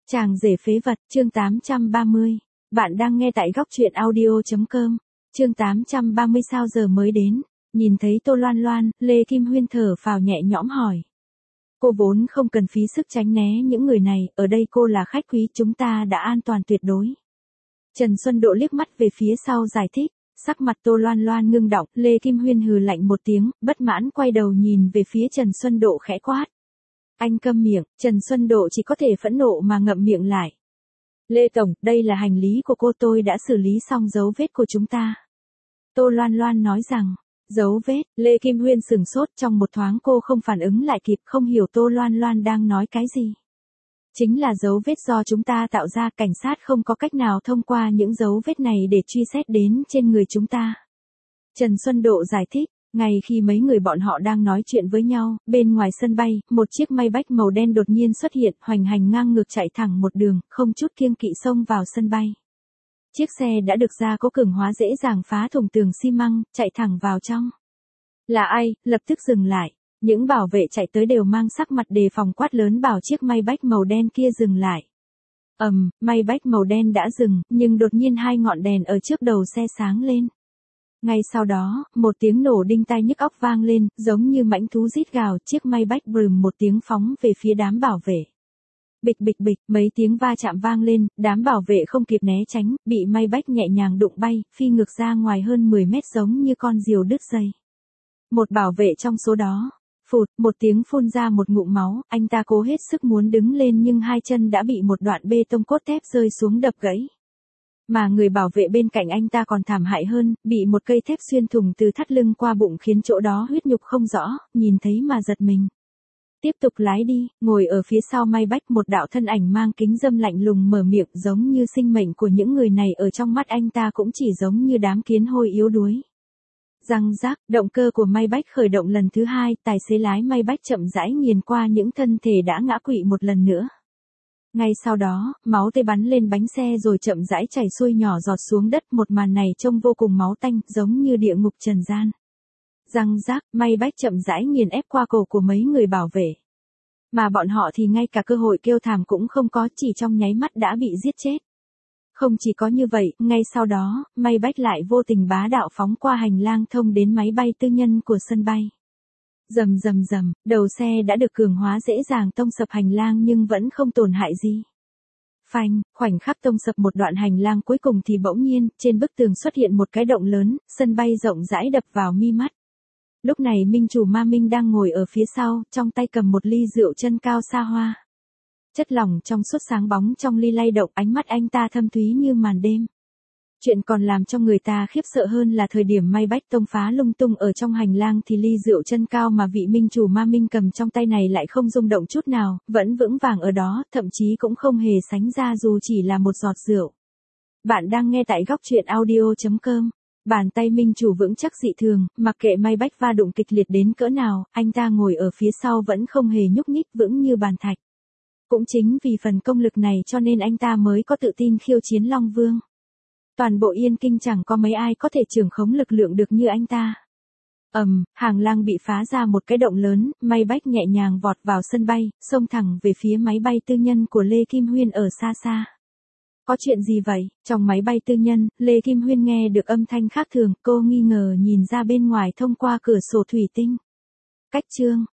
Chàng rể phế vật, chương 830. Bạn đang nghe tại góc truyện audio.com. Chương 830 sao giờ mới đến. Nhìn thấy Tô Loan Loan, Lê Kim Huyên thở phào nhẹ nhõm hỏi. Cô vốn không cần phí sức tránh né những người này, ở đây cô là khách quý, chúng ta đã an toàn tuyệt đối. Trần Xuân Độ liếc mắt về phía sau giải thích, sắc mặt Tô Loan Loan ngưng động, Lê Kim Huyên hừ lạnh một tiếng, bất mãn quay đầu nhìn về phía Trần Xuân Độ khẽ quát. Anh câm miệng, Trần Xuân Độ chỉ có thể phẫn nộ mà ngậm miệng lại. Lê Tổng, đây là hành lý của cô, tôi đã xử lý xong dấu vết của chúng ta. Tô Loan Loan nói rằng, dấu vết, Lê Kim Huyên sửng sốt, trong một thoáng cô không phản ứng lại kịp, không hiểu Tô Loan Loan đang nói cái gì. Chính là dấu vết do chúng ta tạo ra, cảnh sát không có cách nào thông qua những dấu vết này để truy xét đến trên người chúng ta. Trần Xuân Độ giải thích. Ngay khi mấy người bọn họ đang nói chuyện với nhau, bên ngoài sân bay, một chiếc Maybach màu đen đột nhiên xuất hiện, hoành hành ngang ngược chạy thẳng một đường, không chút kiêng kỵ xông vào sân bay. Chiếc xe đã được gia cố cường hóa dễ dàng phá thủng tường xi măng, chạy thẳng vào trong. Là ai? Lập tức dừng lại. Những bảo vệ chạy tới đều mang sắc mặt đề phòng quát lớn bảo chiếc Maybach màu đen kia dừng lại. Maybach màu đen đã dừng, nhưng đột nhiên hai ngọn đèn ở trước đầu xe sáng lên. Ngay sau đó, một tiếng nổ đinh tai nhức óc vang lên, giống như mãnh thú rít gào, chiếc Maybach bùm một tiếng phóng về phía đám bảo vệ. Bịch bịch bịch, mấy tiếng va chạm vang lên, đám bảo vệ không kịp né tránh, bị Maybach nhẹ nhàng đụng bay, phi ngược ra ngoài hơn 10 mét giống như con diều đứt dây. Một bảo vệ trong số đó, phụt, một tiếng phun ra một ngụm máu, anh ta cố hết sức muốn đứng lên nhưng hai chân đã bị một đoạn bê tông cốt thép rơi xuống đập gãy. Mà người bảo vệ bên cạnh anh ta còn thảm hại hơn, bị một cây thép xuyên thủng từ thắt lưng qua bụng khiến chỗ đó huyết nhục không rõ, nhìn thấy mà giật mình. Tiếp tục lái đi, ngồi ở phía sau Maybach một đạo thân ảnh mang kính râm lạnh lùng mở miệng, giống như sinh mệnh của những người này ở trong mắt anh ta cũng chỉ giống như đám kiến hôi yếu đuối. Răng rác, động cơ của Maybach khởi động lần thứ hai, tài xế lái Maybach chậm rãi nghiền qua những thân thể đã ngã quỵ một lần nữa. Ngay sau đó, máu tươi bắn lên bánh xe rồi chậm rãi chảy xuôi nhỏ giọt xuống đất, một màn này trông vô cùng máu tanh, giống như địa ngục trần gian. Răng rác, Maybach chậm rãi nghiền ép qua cổ của mấy người bảo vệ. Mà bọn họ thì ngay cả cơ hội kêu thảm cũng không có, chỉ trong nháy mắt đã bị giết chết. Không chỉ có như vậy, ngay sau đó, Maybach lại vô tình bá đạo phóng qua hành lang thông đến máy bay tư nhân của sân bay. Rầm rầm rầm, đầu xe đã được cường hóa dễ dàng tông sập hành lang nhưng vẫn không tổn hại gì. Phanh, khoảnh khắc tông sập một đoạn hành lang cuối cùng thì bỗng nhiên, trên bức tường xuất hiện một cái động lớn, sân bay rộng rãi đập vào mi mắt. Lúc này minh chủ Ma Minh đang ngồi ở phía sau, trong tay cầm một ly rượu chân cao xa hoa. Chất lỏng trong suốt sáng bóng trong ly lay động, ánh mắt anh ta thâm thúy như màn đêm. Chuyện còn làm cho người ta khiếp sợ hơn là thời điểm Maybach tông phá lung tung ở trong hành lang thì ly rượu chân cao mà vị minh chủ Ma Minh cầm trong tay này lại không rung động chút nào, vẫn vững vàng ở đó, thậm chí cũng không hề sánh ra dù chỉ là một giọt rượu. Bạn đang nghe tại góc truyện audio.com. Bàn tay minh chủ vững chắc dị thường, mặc kệ Maybach va đụng kịch liệt đến cỡ nào, anh ta ngồi ở phía sau vẫn không hề nhúc nhích, vững như bàn thạch. Cũng chính vì phần công lực này cho nên anh ta mới có tự tin khiêu chiến Long Vương. Toàn bộ Yên Kinh chẳng có mấy ai có thể trưởng khống lực lượng được như anh ta. Hàng lang bị phá ra một cái động lớn, Maybach nhẹ nhàng vọt vào sân bay, xông thẳng về phía máy bay tư nhân của Lê Kim Huyên ở xa xa. Có chuyện gì vậy? Trong máy bay tư nhân, Lê Kim Huyên nghe được âm thanh khác thường, cô nghi ngờ nhìn ra bên ngoài thông qua cửa sổ thủy tinh. Cách chương,